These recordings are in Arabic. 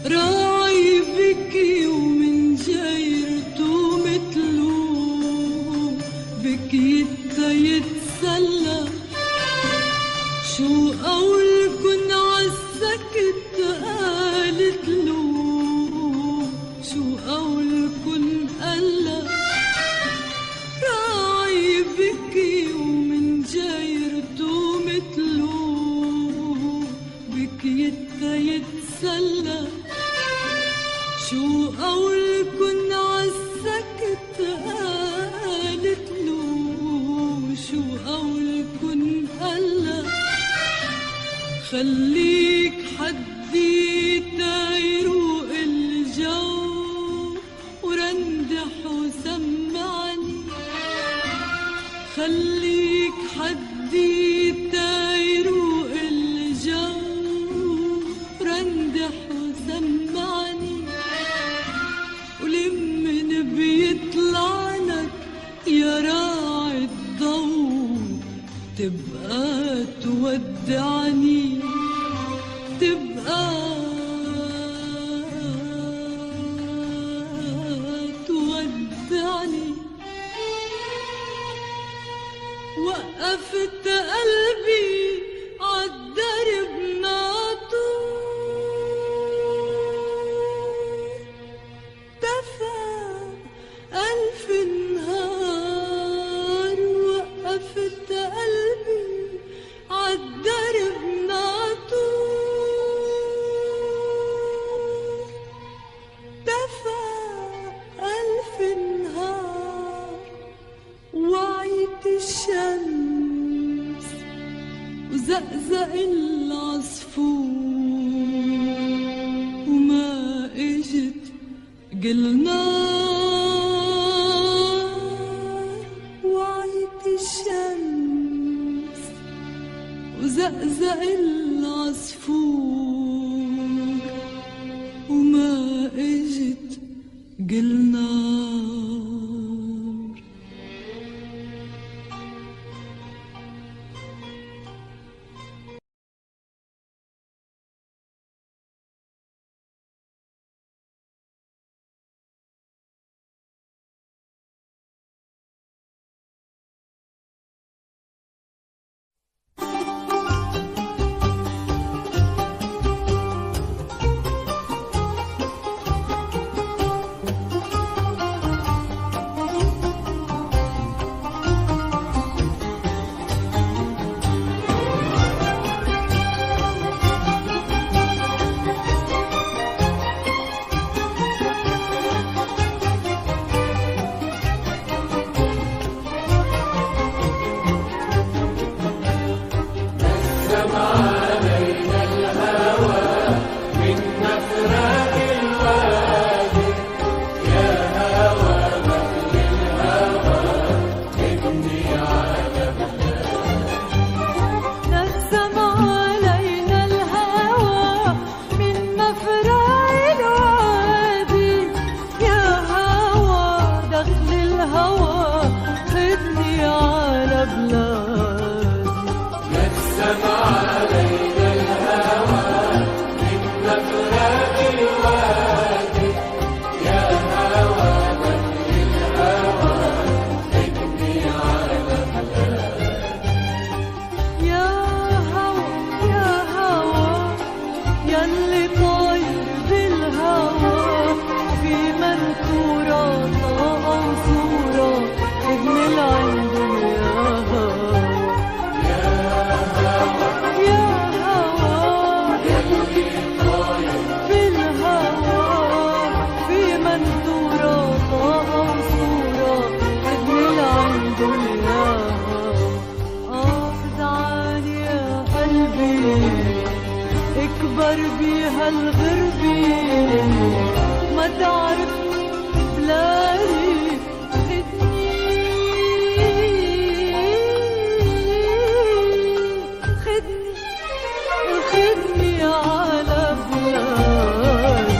راعي بكي ومن جيرته متلو، بكي يتسلى. شو قولكن عالسكت قالت له، شو قولكن قالا. راعي بكي ومن جيرته متلو، بكي يتسلى. شو قولكن عالسكت قالت له، شو قولكن قالا. خليك حدي تيروق الجو ورندح وسمعني. خليك حدي تيروق الجو ورندح وسمعني. ولمن بيطلعلك يا راعي الضو تبقى تودعني، تبقى تودعني. وقفت قلبي عالدرب ناطو، دفى ألف نهار. وقفت قلبي عالدرب ناطو، دفى ألف نهار. وعيت الشمس وزقزق العصفور، وما اجت قلنار. وعيت الشمس وزقزق العصفور، وما اجت قلنار. اكبر بيها الغربي ما تعرفني بلادي. خدني على بلادي.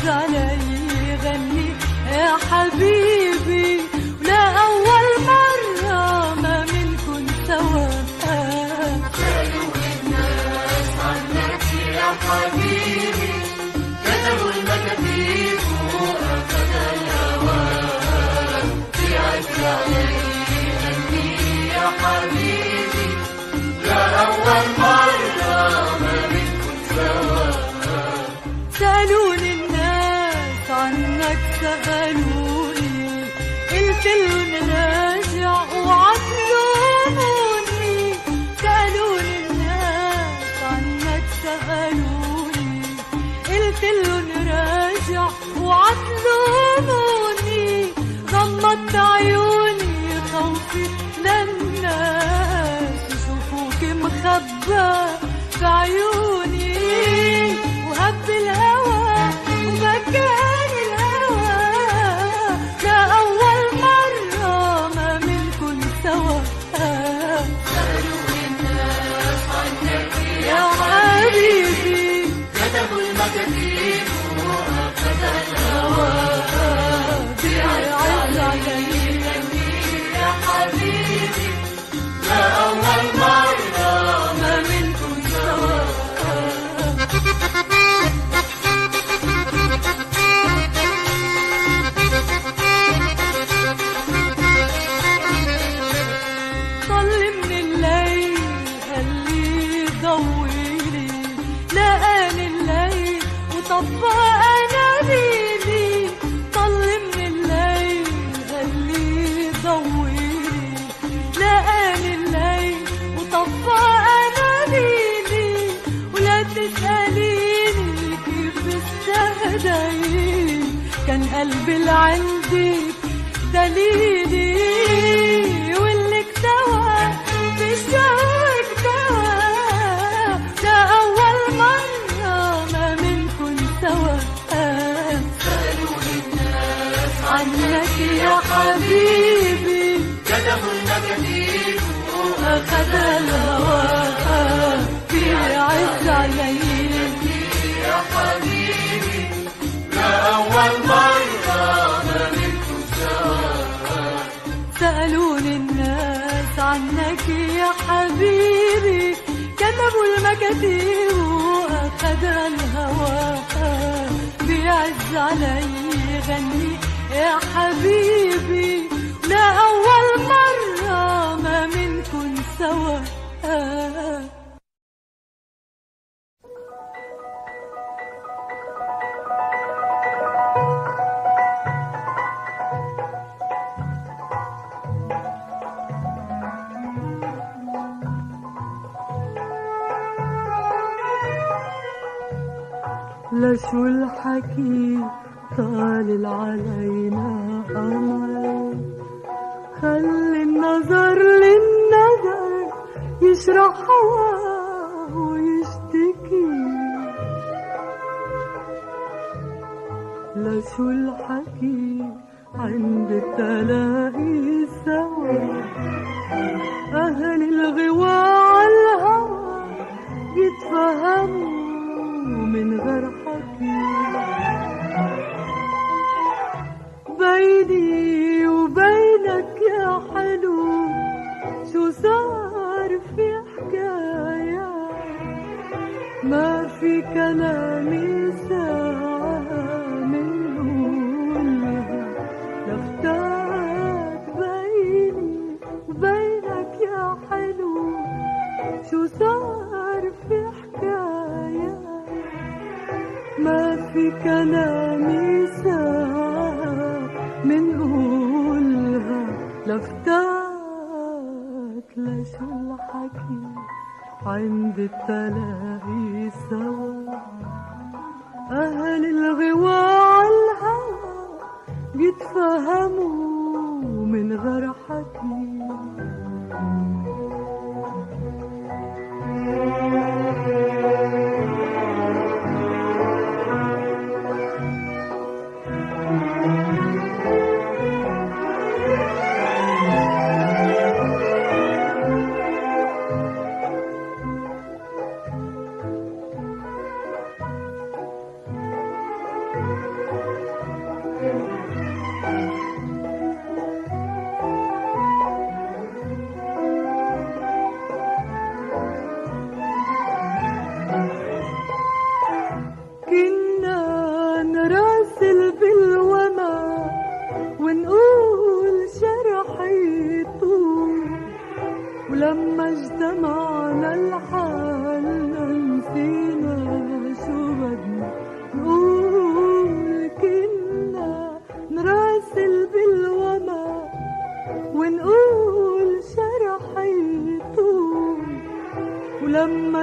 علي غني يا حبيبي، ولا أول مرة ما منكن سوا. سألوا الناس عنك يا حبيبي، كتبوا المكاتيب وأخذ الهوى، بعز علي غني يا حبيبي، لا أول مرة ما منكن سوا. سألوني الناس عنك سألوني، قلت لهم راجع وعطلوني. سألوني الناس عنك سألوني، قلت لهم راجع وعطلوني. غمضت عيوني خوفي للناس يشوفوك مخبى بعيوني، وهب الهوى ومكان الهوى، لا أول مرة ما منكن سوا. سألوا الناس عنك يا حبيبي، كتبوا المكاتيب وأخذ الهوى، بعز علي يا حبيبي، لا أول مرة ما منكن سوا. طل من الليل قال لي ضويلي، لقاني الليل وطفى أناديلي. طل من الليل قال لي ضويلي، لقاني الليل وطفى أناديلي. ولا تسأليني كيف استهديت، كان قلبي اللي عندك دليلي، واللي اكتوى بالشوق اكتوى، لا أول مرة ما منكن سوا. سألوا الناس عنك يا حبيبي، كتبوا المكاتيب أخذ الهوى، بعز علي يا حبيبي، لا أول مرة ما منكم سوا. سألوني الناس عنك يا حبيبي، كتبوا المكاتيب وأخذ الهوى، بعز علي غني يا حبيبي، لا أول مرة ما منكن سوا. لا شو الحكي طالل علينا قمر، خلي النظر للنظر يشرح هواه ويشتكي. لا شو الحكي عند التلاقي سوا، أهل الغوا عالهوى يتفهموا من غير حكي. بيني وبينك يا حلو شو صار في حكاية، ما في كلامي ساعة منقولها لفتات. بيني وبينك يا حلو شو صار في حكاية، ما في كلامي ساعة منقولها لفتات. لا شو الحكي عند التلاقي سوا، أهل الغوا عالهوى بيتفهموا من غير حكي.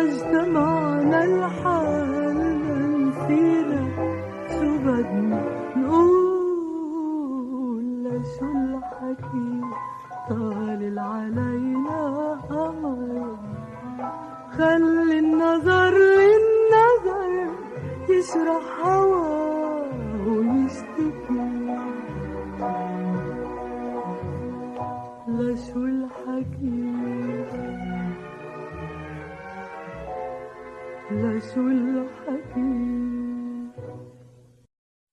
اجتمعنا الحال نسينا شو بدنا نقول. لشو الحكي طالع علينا قمر، خلي النظر للنظر يشرح هواه ويشتكي. لشو الحكي لشو الحكي